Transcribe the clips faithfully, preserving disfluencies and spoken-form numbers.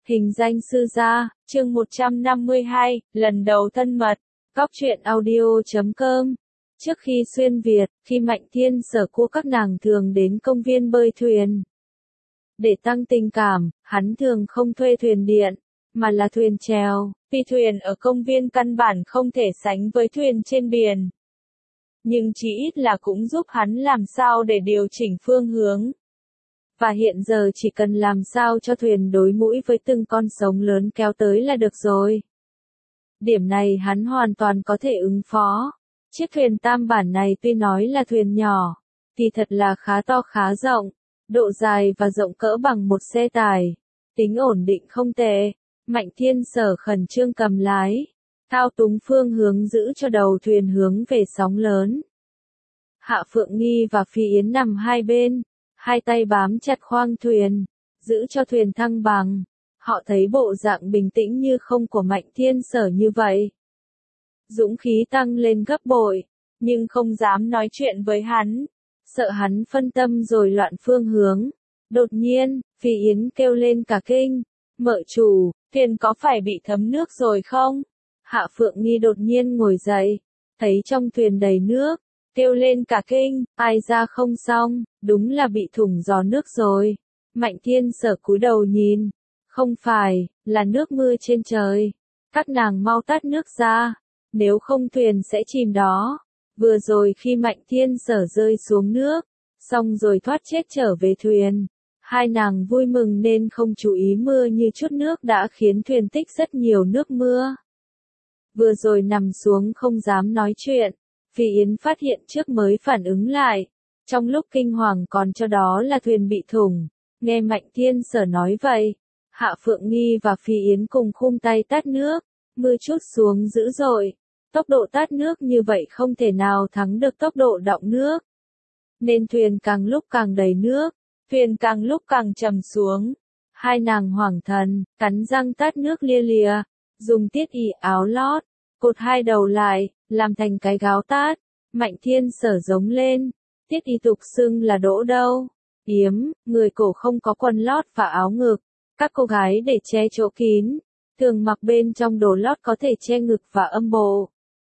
Hình danh sư gia, chương một trăm năm mươi hai, lần đầu thân mật, góc truyện audio chấm com. Trước khi xuyên Việt, khi Mạnh Thiên Sở cua các nàng thường đến công viên bơi thuyền. Để tăng tình cảm, hắn thường không thuê thuyền điện, mà là thuyền chèo, vì thuyền ở công viên căn bản không thể sánh với thuyền trên biển. Nhưng chỉ ít là cũng giúp hắn làm sao để điều chỉnh phương hướng. Và hiện giờ chỉ cần làm sao cho thuyền đối mũi với từng con sóng lớn kéo tới là được rồi. Điểm này hắn hoàn toàn có thể ứng phó. Chiếc thuyền tam bản này tuy nói là thuyền nhỏ, thì thật là khá to khá rộng, độ dài và rộng cỡ bằng một xe tải. Tính ổn định không tệ, Mạnh Thiên Sở khẩn trương cầm lái, thao túng phương hướng giữ cho đầu thuyền hướng về sóng lớn. Hạ Phượng Nghi và Phi Yến nằm hai bên, hai tay bám chặt khoang thuyền, giữ cho thuyền thăng bằng. Họ thấy bộ dạng bình tĩnh như không của Mạnh Thiên Sở như vậy. Dũng khí tăng lên gấp bội, nhưng không dám nói chuyện với hắn, sợ hắn phân tâm rồi loạn phương hướng. Đột nhiên, Phi Yến kêu lên cả kinh, mợ chủ, thuyền có phải bị thấm nước rồi không? Hạ Phượng Nghi đột nhiên ngồi dậy, thấy trong thuyền đầy nước, kêu lên cả kinh, ai ra không xong, đúng là bị thủng gió nước rồi. Mạnh Thiên Sở cúi đầu nhìn, không phải, là nước mưa trên trời. Các nàng mau tắt nước ra, nếu không thuyền sẽ chìm đó. Vừa rồi khi Mạnh Thiên Sở rơi xuống nước, xong rồi thoát chết trở về thuyền. Hai nàng vui mừng nên không chú ý mưa như chút nước đã khiến thuyền tích rất nhiều nước mưa. Vừa rồi nằm xuống không dám nói chuyện, Phi Yến phát hiện trước mới phản ứng lại. Trong lúc kinh hoàng còn cho đó là thuyền bị thủng, nghe Mạnh Thiên Sở nói vậy. Hạ Phượng Nghi và Phi Yến cùng khum tay tát nước, mưa trút xuống dữ dội. Tốc độ tát nước như vậy không thể nào thắng được tốc độ đọng nước. Nên thuyền càng lúc càng đầy nước, thuyền càng lúc càng trầm xuống. Hai nàng hoảng thần, cắn răng tát nước lia lịa, dùng tiết y áo lót, cột hai đầu lại, làm thành cái gáo tát. Mạnh Thiên Sở giống lên, tiết y tục xưng là đỗ đâu. Yếm, người cổ không có quần lót và áo ngực. Các cô gái để che chỗ kín, thường mặc bên trong đồ lót có thể che ngực và âm bộ.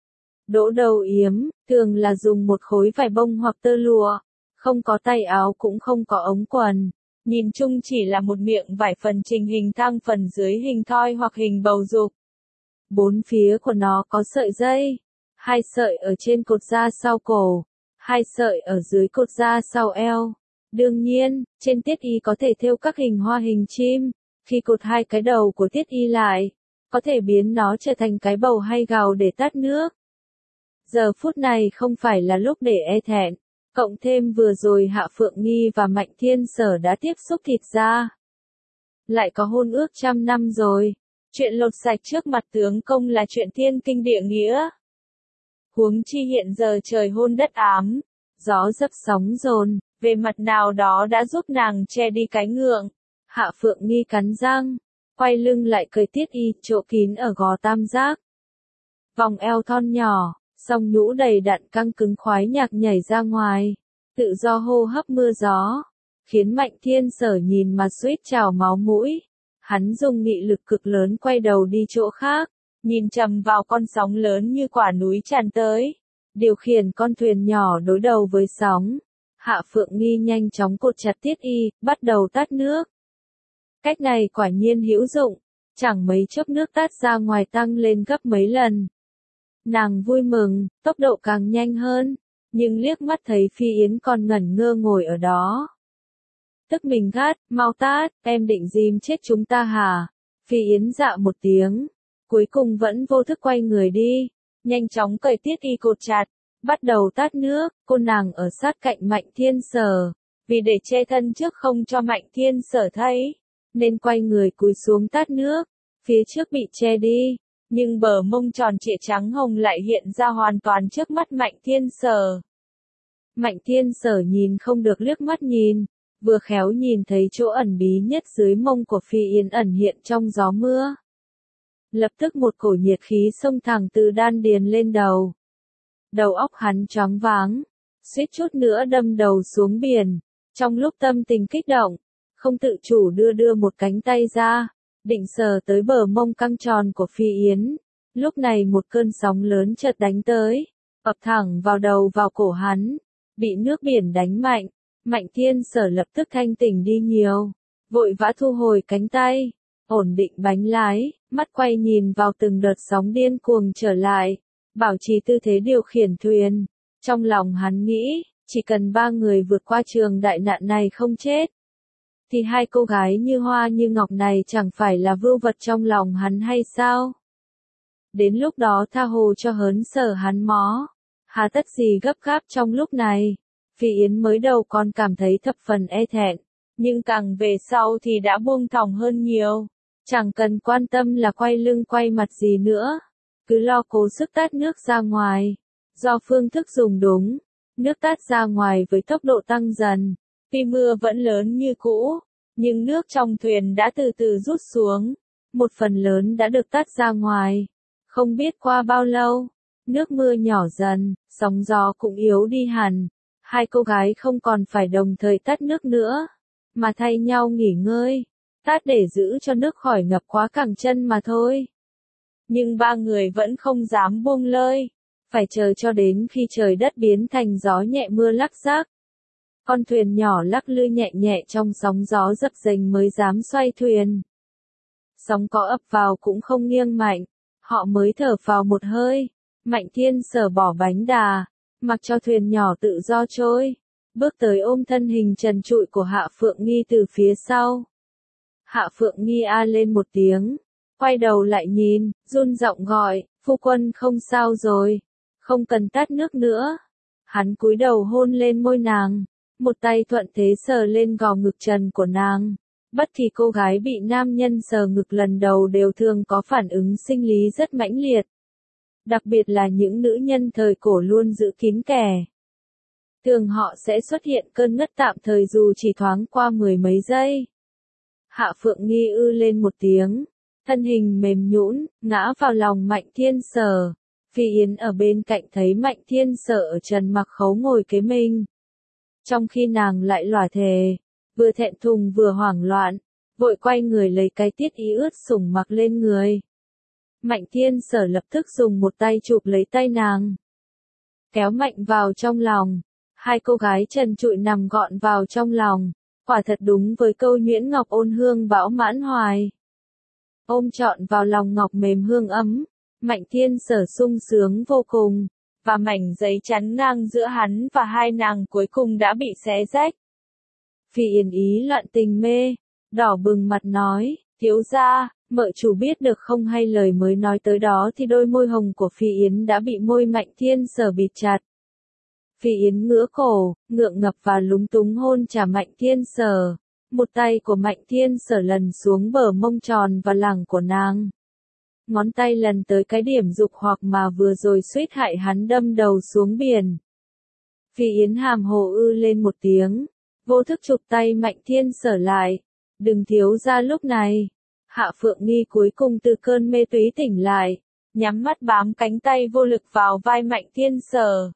Đỗ đầu yếm, thường là dùng một khối vải bông hoặc tơ lụa, không có tay áo cũng không có ống quần. Nhìn chung chỉ là một miệng vải phần trình hình thang phần dưới hình thoi hoặc hình bầu dục. Bốn phía của nó có sợi dây, hai sợi ở trên cột da sau cổ, hai sợi ở dưới cột da sau eo. Đương nhiên, trên tiết y có thể thêu các hình hoa hình chim, khi cột hai cái đầu của tiết y lại, có thể biến nó trở thành cái bầu hay gào để tát nước. Giờ phút này không phải là lúc để e thẹn, cộng thêm vừa rồi Hạ Phượng Nghi và Mạnh Thiên Sở đã tiếp xúc thịt da. Lại có hôn ước trăm năm rồi, chuyện lột sạch trước mặt tướng công là chuyện thiên kinh địa nghĩa. Huống chi hiện giờ trời hôn đất ám, gió dấp sóng dồn. Về mặt nào đó đã giúp nàng che đi cái ngượng. Hạ Phượng Nghi cắn răng, quay lưng lại cởi tiết y chỗ kín ở gò tam giác. Vòng eo thon nhỏ, song nhũ đầy đặn căng cứng khoái nhạc nhảy ra ngoài, tự do hô hấp mưa gió, khiến Mạnh Thiên Sở nhìn mà suýt trào máu mũi. Hắn dùng nghị lực cực lớn quay đầu đi chỗ khác, nhìn chằm vào con sóng lớn như quả núi tràn tới, điều khiển con thuyền nhỏ đối đầu với sóng. Hạ Phượng Nghi nhanh chóng cột chặt tiết y, bắt đầu tát nước. Cách này quả nhiên hữu dụng, chẳng mấy chốc nước tát ra ngoài tăng lên gấp mấy lần. Nàng vui mừng, tốc độ càng nhanh hơn, nhưng liếc mắt thấy Phi Yến còn ngẩn ngơ ngồi ở đó. Tức mình gắt, mau tát, em định dìm chết chúng ta hả? Phi Yến dạ một tiếng, cuối cùng vẫn vô thức quay người đi, nhanh chóng cởi tiết y cột chặt. Bắt đầu tát nước, cô nàng ở sát cạnh Mạnh Thiên Sở, vì để che thân trước không cho Mạnh Thiên Sở thấy, nên quay người cúi xuống tát nước, phía trước bị che đi, nhưng bờ mông tròn trịa trắng hồng lại hiện ra hoàn toàn trước mắt Mạnh Thiên Sở. Mạnh Thiên Sở nhìn không được liếc mắt nhìn, vừa khéo nhìn thấy chỗ ẩn bí nhất dưới mông của Phi Yến ẩn hiện trong gió mưa. Lập tức một cổ nhiệt khí xông thẳng từ đan điền lên đầu. Đầu óc hắn choáng váng, suýt chút nữa đâm đầu xuống biển. Trong lúc tâm tình kích động, không tự chủ đưa đưa một cánh tay ra, định sờ tới bờ mông căng tròn của Phi Yến. Lúc này một cơn sóng lớn chợt đánh tới, ập thẳng vào đầu vào cổ hắn, bị nước biển đánh mạnh. Mạnh Thiên Sở lập tức thanh tỉnh đi nhiều, vội vã thu hồi cánh tay, ổn định bánh lái, mắt quay nhìn vào từng đợt sóng điên cuồng trở lại, bảo trì tư thế điều khiển thuyền. Trong lòng hắn nghĩ, chỉ cần ba người vượt qua trường đại nạn này không chết, thì hai cô gái như hoa như ngọc này chẳng phải là vưu vật trong lòng hắn hay sao? Đến lúc đó tha hồ cho hớn sở hắn mó, hà tất gì gấp gáp trong lúc này. Phi Yến mới đầu còn cảm thấy thập phần e thẹn, nhưng càng về sau thì đã buông thòng hơn nhiều, chẳng cần quan tâm là quay lưng quay mặt gì nữa, cứ lo cố sức tát nước ra ngoài. Do phương thức dùng đúng, nước tát ra ngoài với tốc độ tăng dần, tuy mưa vẫn lớn như cũ, nhưng nước trong thuyền đã từ từ rút xuống, một phần lớn đã được tát ra ngoài. Không biết qua bao lâu, nước mưa nhỏ dần, sóng gió cũng yếu đi hẳn. Hai cô gái không còn phải đồng thời tát nước nữa, mà thay nhau nghỉ ngơi, tát để giữ cho nước khỏi ngập quá cẳng chân mà thôi. Nhưng ba người vẫn không dám buông lơi, phải chờ cho đến khi trời đất biến thành gió nhẹ mưa lắc rác. Con thuyền nhỏ lắc lư nhẹ nhẹ trong sóng gió dập dềnh mới dám xoay thuyền. Sóng có ập vào cũng không nghiêng mạnh, họ mới thở phào một hơi. Mạnh Thiên Sở bỏ bánh đà, mặc cho thuyền nhỏ tự do trôi, bước tới ôm thân hình trần trụi của Hạ Phượng Nghi từ phía sau. Hạ Phượng Nghi a lên một tiếng, quay đầu lại nhìn, run giọng gọi, phu quân không sao rồi, không cần tát nước nữa. Hắn cúi đầu hôn lên môi nàng, một tay thuận thế sờ lên gò ngực trần của nàng. Bất kỳ cô gái bị nam nhân sờ ngực lần đầu đều thường có phản ứng sinh lý rất mãnh liệt. Đặc biệt là những nữ nhân thời cổ luôn giữ kín kẻ. Thường họ sẽ xuất hiện cơn ngất tạm thời dù chỉ thoáng qua mười mấy giây. Hạ Phượng Nghi ư lên một tiếng, thân hình mềm nhũn, ngã vào lòng Mạnh Thiên Sở. Phi Yến ở bên cạnh thấy Mạnh Thiên Sở ở trần mặc khấu ngồi kế mình. Trong khi nàng lại lòa thề, vừa thẹn thùng vừa hoảng loạn, vội quay người lấy cái tiết y ướt sủng mặc lên người. Mạnh Thiên Sở lập tức dùng một tay chụp lấy tay nàng, kéo mạnh vào trong lòng. Hai cô gái trần trụi nằm gọn vào trong lòng, quả thật đúng với câu Nhuyễn Ngọc ôn hương bão mãn hoài. Ôm trọn vào lòng ngọc mềm hương ấm, Mạnh Thiên Sở sung sướng vô cùng, và mảnh giấy chắn ngang giữa hắn và hai nàng cuối cùng đã bị xé rách. Phi Yến ý loạn tình mê, đỏ bừng mặt nói, thiếu gia, mợ chủ biết được không? Hay lời mới nói tới đó thì đôi môi hồng của Phi Yến đã bị môi Mạnh Thiên Sở bịt chặt. Phi Yến ngửa cổ, ngượng ngập và lúng túng hôn trả Mạnh Thiên Sở. Một tay của Mạnh Thiên Sở lần xuống bờ mông tròn và lẳng của nàng. Ngón tay lần tới cái điểm dục hoặc mà vừa rồi suýt hại hắn đâm đầu xuống biển. Phi Yến hàm hồ ư lên một tiếng, vô thức chụp tay Mạnh Thiên Sở lại. Đừng thiếu gia lúc này. Hạ Phượng Nghi cuối cùng từ cơn mê túy tỉnh lại, nhắm mắt bám cánh tay vô lực vào vai Mạnh Thiên Sở.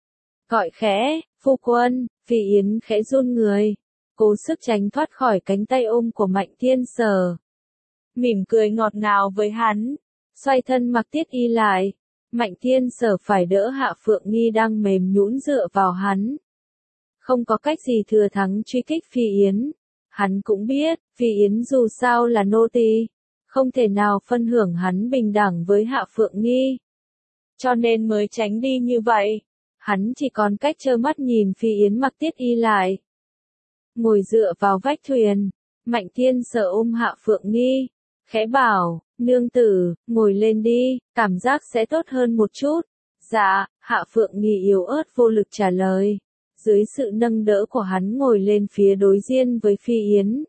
Gọi khẽ, phu quân. Phi Yến khẽ run người, cố sức tránh thoát khỏi cánh tay ôm của Mạnh Thiên Sở. Mỉm cười ngọt ngào với hắn, xoay thân mặc tiết y lại. Mạnh Thiên Sở phải đỡ Hạ Phượng Nghi đang mềm nhũn dựa vào hắn. Không có cách gì thừa thắng truy kích Phi Yến. Hắn cũng biết, Phi Yến dù sao là nô tỳ, không thể nào phân hưởng hắn bình đẳng với Hạ Phượng Nghi. Cho nên mới tránh đi như vậy. Hắn chỉ còn cách trơ mắt nhìn Phi Yến mặc tiết y lại. Ngồi dựa vào vách thuyền, Mạnh Thiên Sở ôm Hạ Phượng Nghi, khẽ bảo, nương tử, ngồi lên đi, cảm giác sẽ tốt hơn một chút. Dạ, Hạ Phượng Nghi yếu ớt vô lực trả lời. Dưới sự nâng đỡ của hắn ngồi lên phía đối diện với Phi Yến.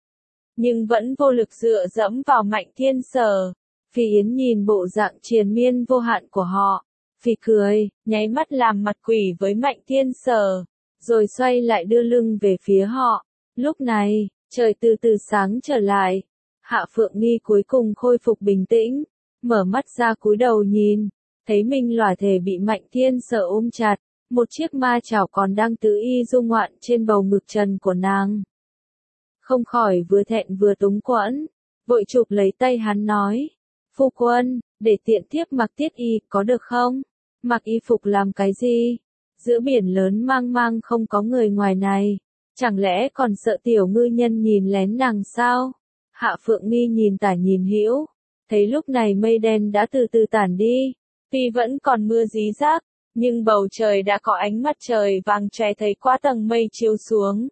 Nhưng vẫn vô lực dựa dẫm vào Mạnh Thiên Sở. Phi Yến nhìn bộ dạng triền miên vô hạn của họ. Phi cười, nháy mắt làm mặt quỷ với Mạnh Thiên Sở, rồi xoay lại đưa lưng về phía họ. Lúc này, trời từ từ sáng trở lại. Hạ Phượng Nghi cuối cùng khôi phục bình tĩnh, mở mắt ra cúi đầu nhìn, thấy mình lòa thể bị Mạnh Thiên Sở ôm chặt. Một chiếc ma chảo còn đang tự y du ngoạn trên bầu ngực trần của nàng. Không khỏi vừa thẹn vừa túng quẫn, vội chụp lấy tay hắn nói. Phu quân, để tiện thiếp mặc tiết y, có được không? Mặc y phục làm cái gì? Giữa biển lớn mang mang không có người ngoài này. Chẳng lẽ còn sợ tiểu ngư nhân nhìn lén nàng sao? Hạ Phượng Nghi nhìn tả nhìn hữu. Thấy lúc này mây đen đã từ từ tản đi. Tuy vẫn còn mưa rỉ rác, nhưng bầu trời đã có ánh mặt trời vàng chóe thấy qua tầng mây chiếu xuống.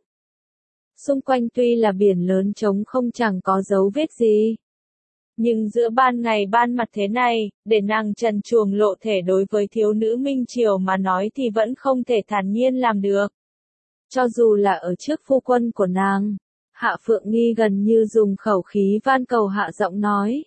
Xung quanh tuy là biển lớn trống không chẳng có dấu vết gì. Nhưng giữa ban ngày ban mặt thế này, để nàng trần truồng lộ thể đối với thiếu nữ Minh Triều mà nói thì vẫn không thể thản nhiên làm được. Cho dù là ở trước phu quân của nàng, Hạ Phượng Nghi gần như dùng khẩu khí van cầu hạ giọng nói.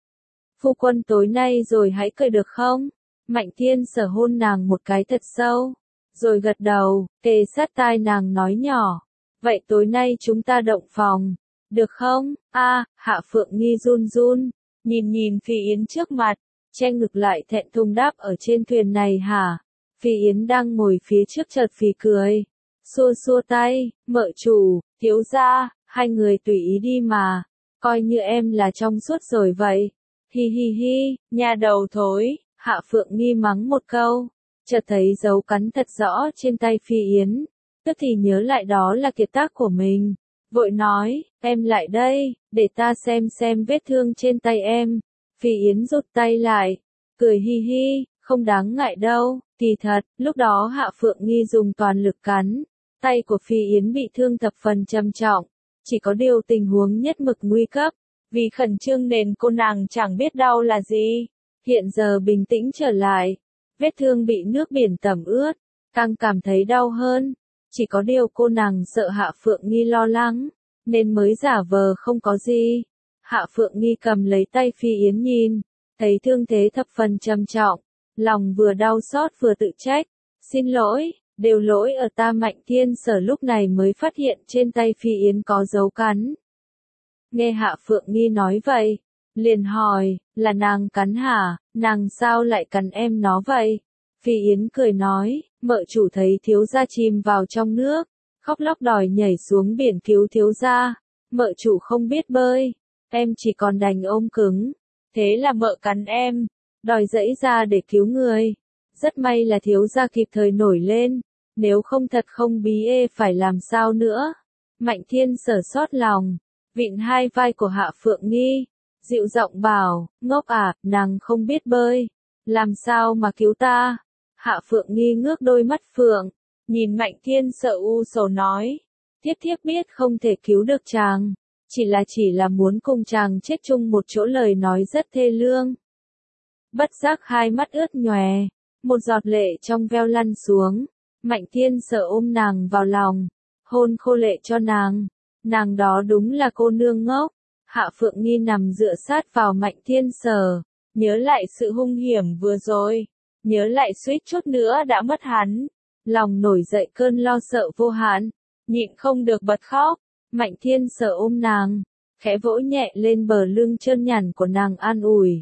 Phu quân tối nay rồi hãy cười được không? Mạnh Thiên Sở hôn nàng một cái thật sâu, rồi gật đầu, kề sát tai nàng nói nhỏ. Vậy tối nay chúng ta động phòng, được không? A, Hạ Phượng Nghi run run, nhìn nhìn Phi Yến trước mặt, che ngực lại thẹn thùng đáp ở trên thuyền này hả? Phi Yến đang ngồi phía trước chợt phì cười, xua xua tay, mợ chủ, thiếu gia, hai người tùy ý đi mà, coi như em là trong suốt rồi vậy. Hi hi hi, nhà đầu thối, Hạ Phượng Nghi mắng một câu, chợt thấy dấu cắn thật rõ trên tay Phi Yến, tức thì nhớ lại đó là kiệt tác của mình, vội nói, em lại đây, để ta xem xem vết thương trên tay em. Phi Yến rút tay lại, cười hi hi, không đáng ngại đâu, kỳ thật, lúc đó Hạ Phượng Nghi dùng toàn lực cắn, tay của Phi Yến bị thương thập phần trầm trọng, chỉ có điều tình huống nhất mực nguy cấp, vì khẩn trương nên cô nàng chẳng biết đau là gì, hiện giờ bình tĩnh trở lại, vết thương bị nước biển tẩm ướt, càng cảm thấy đau hơn, chỉ có điều cô nàng sợ Hạ Phượng Nghi lo lắng, nên mới giả vờ không có gì. Hạ Phượng Nghi cầm lấy tay Phi Yến nhìn, thấy thương thế thập phần trầm trọng, lòng vừa đau xót vừa tự trách, xin lỗi, đều lỗi ở ta. Mạnh Thiên Sở lúc này mới phát hiện trên tay Phi Yến có dấu cắn. Nghe Hạ Phượng Nghi nói vậy, liền hỏi, là nàng cắn hả, nàng sao lại cắn em nó vậy? Phi Yến cười nói, mợ chủ thấy thiếu gia chìm vào trong nước, khóc lóc đòi nhảy xuống biển cứu thiếu gia, mợ chủ không biết bơi, em chỉ còn đành ôm cứng, thế là mợ cắn em, đòi dãy ra để cứu người. Rất may là thiếu gia kịp thời nổi lên, nếu không thật không bí ê phải làm sao nữa. Mạnh Thiên Sở xót lòng, vịn hai vai của Hạ Phượng Nghi, dịu giọng bảo, ngốc à, nàng không biết bơi, làm sao mà cứu ta? Hạ Phượng Nghi ngước đôi mắt phượng, nhìn Mạnh Thiên Sở u sầu nói, thiếp thiếp biết không thể cứu được chàng, chỉ là chỉ là muốn cùng chàng chết chung một chỗ, lời nói rất thê lương. Bất giác hai mắt ướt nhòe, một giọt lệ trong veo lăn xuống, Mạnh Thiên Sở ôm nàng vào lòng, hôn khô lệ cho nàng, nàng đó đúng là cô nương ngốc. Hạ Phượng Nghi nằm dựa sát vào Mạnh Thiên Sở, nhớ lại sự hung hiểm vừa rồi, nhớ lại suýt chút nữa đã mất hắn, lòng nổi dậy cơn lo sợ vô hạn, nhịn không được bật khóc. Mạnh Thiên Sở ôm nàng, khẽ vỗ nhẹ lên bờ lưng trơn nhẵn của nàng an ủi.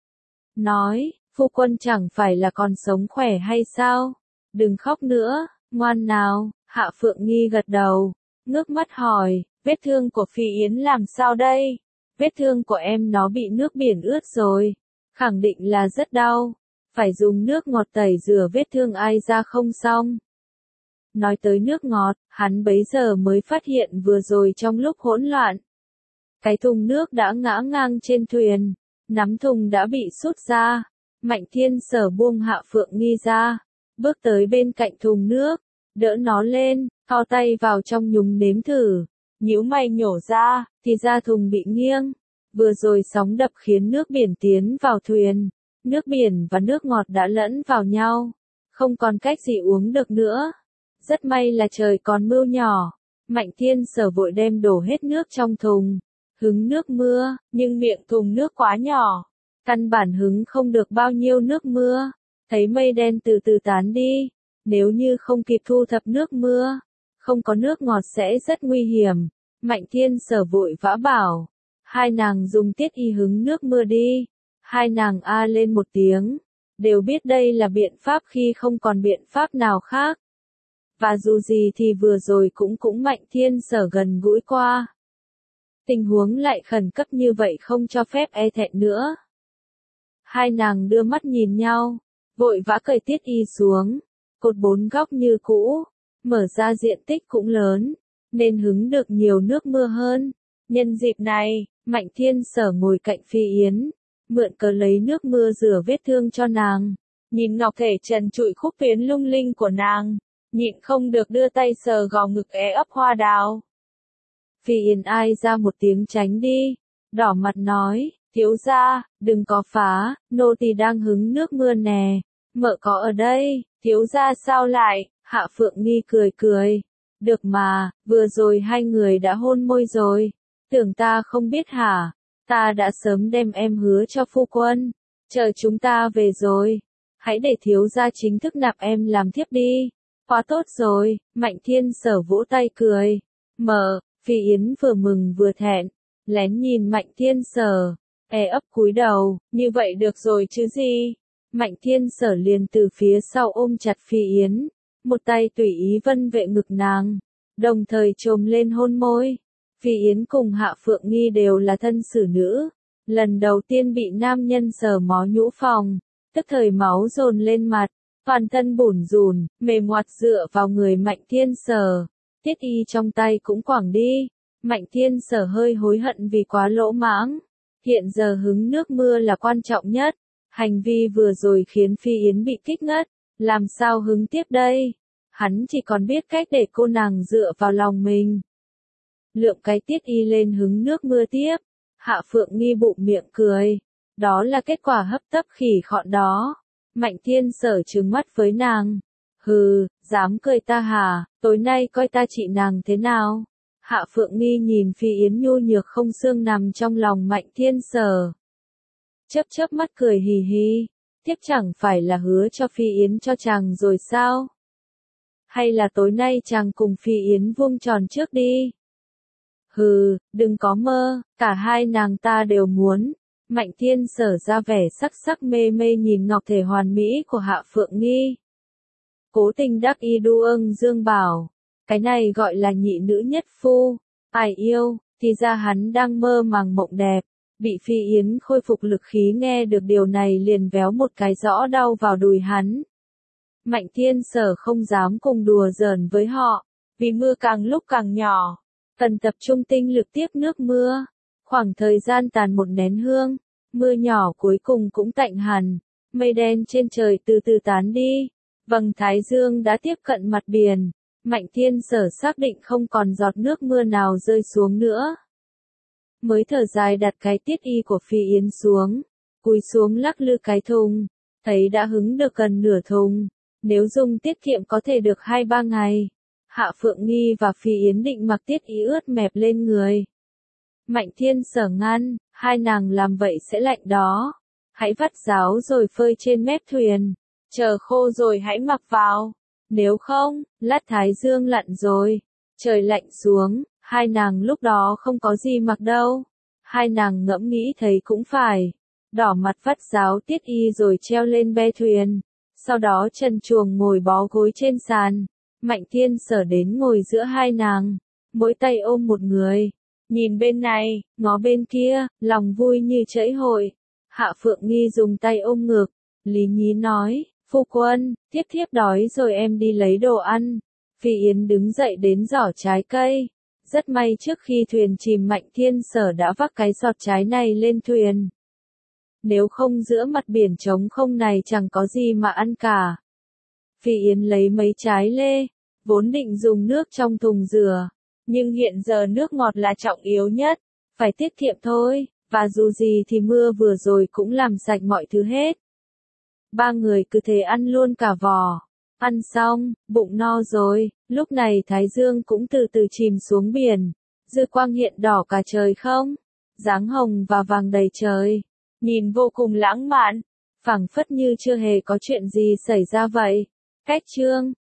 Nói, phu quân chẳng phải là còn sống khỏe hay sao? Đừng khóc nữa, ngoan nào. Hạ Phượng Nghi gật đầu, ngước mắt hỏi, vết thương của Phi Yến làm sao đây? Vết thương của em nó bị nước biển ướt rồi, khẳng định là rất đau, phải dùng nước ngọt tẩy rửa vết thương ai ra không xong. Nói tới nước ngọt, hắn bấy giờ mới phát hiện vừa rồi trong lúc hỗn loạn, cái thùng nước đã ngã ngang trên thuyền, nắm thùng đã bị sút ra. Mạnh Thiên Sở buông Hạ Phượng Nghi ra, bước tới bên cạnh thùng nước, đỡ nó lên, thò tay vào trong nhúng nếm thử, nhíu mày nhổ ra, thì ra thùng bị nghiêng. Vừa rồi sóng đập khiến nước biển tiến vào thuyền, nước biển và nước ngọt đã lẫn vào nhau, không còn cách gì uống được nữa. Rất may là trời còn mưa nhỏ, Mạnh Thiên Sở vội đem đổ hết nước trong thùng, hứng nước mưa, nhưng miệng thùng nước quá nhỏ, căn bản hứng không được bao nhiêu nước mưa. Thấy mây đen từ từ tán đi, nếu như không kịp thu thập nước mưa, không có nước ngọt sẽ rất nguy hiểm. Mạnh Thiên Sở vội vã bảo, hai nàng dùng tiết y hứng nước mưa đi. Hai nàng a lên một tiếng, đều biết đây là biện pháp khi không còn biện pháp nào khác. Và dù gì thì vừa rồi cũng cũng Mạnh Thiên Sở gần gũi qua. Tình huống lại khẩn cấp như vậy không cho phép e thẹn nữa. Hai nàng đưa mắt nhìn nhau, vội vã cởi tiết y xuống, cột bốn góc như cũ, mở ra diện tích cũng lớn, nên hứng được nhiều nước mưa hơn. Nhân dịp này, Mạnh Thiên Sở ngồi cạnh Phi Yến, mượn cớ lấy nước mưa rửa vết thương cho nàng, nhìn ngọc thể trần trụi khúc tuyến lung linh của nàng, nhịn không được đưa tay sờ gò ngực é ấp hoa đào. Phi Yến ai ra một tiếng tránh đi, đỏ mặt nói, thiếu gia, đừng có phá, nô tỳ đang hứng nước mưa nè, mợ có ở đây, thiếu gia sao lại, Hạ Phượng Nghi cười cười, được mà, vừa rồi hai người đã hôn môi rồi, tưởng ta không biết hả, ta đã sớm đem em hứa cho phu quân, chờ chúng ta về rồi, hãy để thiếu gia chính thức nạp em làm thiếp đi, quá tốt rồi, Mạnh Thiên Sở vỗ tay cười, mợ, Phi Yến vừa mừng vừa thẹn, lén nhìn Mạnh Thiên Sở, e ấp cúi đầu, như vậy được rồi chứ gì. Mạnh Thiên Sở liền từ phía sau ôm chặt Phi Yến, một tay tùy ý vân vệ ngực nàng, đồng thời chồm lên hôn môi. Phi Yến cùng Hạ Phượng Nghi đều là thân xử nữ, lần đầu tiên bị nam nhân sờ mó nhũ phòng, tức thời máu dồn lên mặt, toàn thân bủn rủn, mềm ngoặt dựa vào người Mạnh Thiên Sở. Tiết y trong tay cũng quẳng đi, Mạnh Thiên Sở hơi hối hận vì quá lỗ mãng, hiện giờ hứng nước mưa là quan trọng nhất, hành vi vừa rồi khiến Phi Yến bị kích ngất, làm sao hứng tiếp đây, hắn chỉ còn biết cách để cô nàng dựa vào lòng mình. Lượng cái tiết y lên hứng nước mưa tiếp, Hạ Phượng Nghi bụng miệng cười, đó là kết quả hấp tấp khỉ khọn đó. Mạnh Thiên Sở trừng mắt với nàng, hừ, dám cười ta hả, tối nay coi ta trị nàng thế nào. Hạ Phượng Nghi nhìn Phi Yến nhu nhược không xương nằm trong lòng Mạnh Thiên Sở, chớp chớp mắt cười hì hì, tiếc chẳng phải là hứa cho Phi Yến cho chàng rồi sao? Hay là tối nay chàng cùng Phi Yến vuông tròn trước đi? Hừ, đừng có mơ, cả hai nàng ta đều muốn. Mạnh Thiên Sở ra vẻ sắc sắc mê mê nhìn ngọc thể hoàn mỹ của Hạ Phượng Nghi. Cố Tình đắc y đu ưng dương bảo, cái này gọi là nhị nữ nhất phu, ai yêu, thì ra hắn đang mơ màng mộng đẹp. Bị Phi Yến khôi phục lực khí nghe được điều này liền véo một cái rõ đau vào đùi hắn. Mạnh Thiên Sở không dám cùng đùa giỡn với họ, vì mưa càng lúc càng nhỏ, cần tập trung tinh lực tiếp nước mưa. Khoảng thời gian tàn một nén hương, mưa nhỏ cuối cùng cũng tạnh hẳn, mây đen trên trời từ từ tán đi, vầng thái dương đã tiếp cận mặt biển, Mạnh Thiên Sở xác định không còn giọt nước mưa nào rơi xuống nữa. Mới thở dài đặt cái tiết y của Phi Yến xuống, cúi xuống lắc lư cái thùng, thấy đã hứng được gần nửa thùng, nếu dùng tiết kiệm có thể được hai ba ngày. Hạ Phượng Nghi và Phi Yến định mặc tiết y ướt mẹp lên người. Mạnh Thiên Sở ngăn, hai nàng làm vậy sẽ lạnh đó. Hãy vắt ráo rồi phơi trên mép thuyền, chờ khô rồi hãy mặc vào. Nếu không, lát thái dương lặn rồi, trời lạnh xuống, hai nàng lúc đó không có gì mặc đâu. Hai nàng ngẫm nghĩ thấy cũng phải, đỏ mặt vắt ráo tiết y rồi treo lên be thuyền. Sau đó trần truồng ngồi bó gối trên sàn, Mạnh Thiên Sở đến ngồi giữa hai nàng, mỗi tay ôm một người. Nhìn bên này, ngó bên kia, lòng vui như chẫy hội. Hạ Phượng Nghi dùng tay ôm ngực, lý nhí nói, phu quân, thiếp thiếp đói rồi em đi lấy đồ ăn. Phi Yến đứng dậy đến giỏ trái cây. Rất may trước khi thuyền chìm Mạnh Thiên Sở đã vác cái giọt trái này lên thuyền. Nếu không giữa mặt biển trống không này chẳng có gì mà ăn cả. Phi Yến lấy mấy trái lê, vốn định dùng nước trong thùng rửa. Nhưng hiện giờ nước ngọt là trọng yếu nhất, phải tiết kiệm thôi, và dù gì thì mưa vừa rồi cũng làm sạch mọi thứ hết. Ba người cứ thế ăn luôn cả vò. Ăn xong, bụng no rồi, lúc này Thái Dương cũng từ từ chìm xuống biển. Dư quang hiện đỏ cả trời không? Dáng hồng và vàng đầy trời. Nhìn vô cùng lãng mạn, phảng phất như chưa hề có chuyện gì xảy ra vậy. Cách chương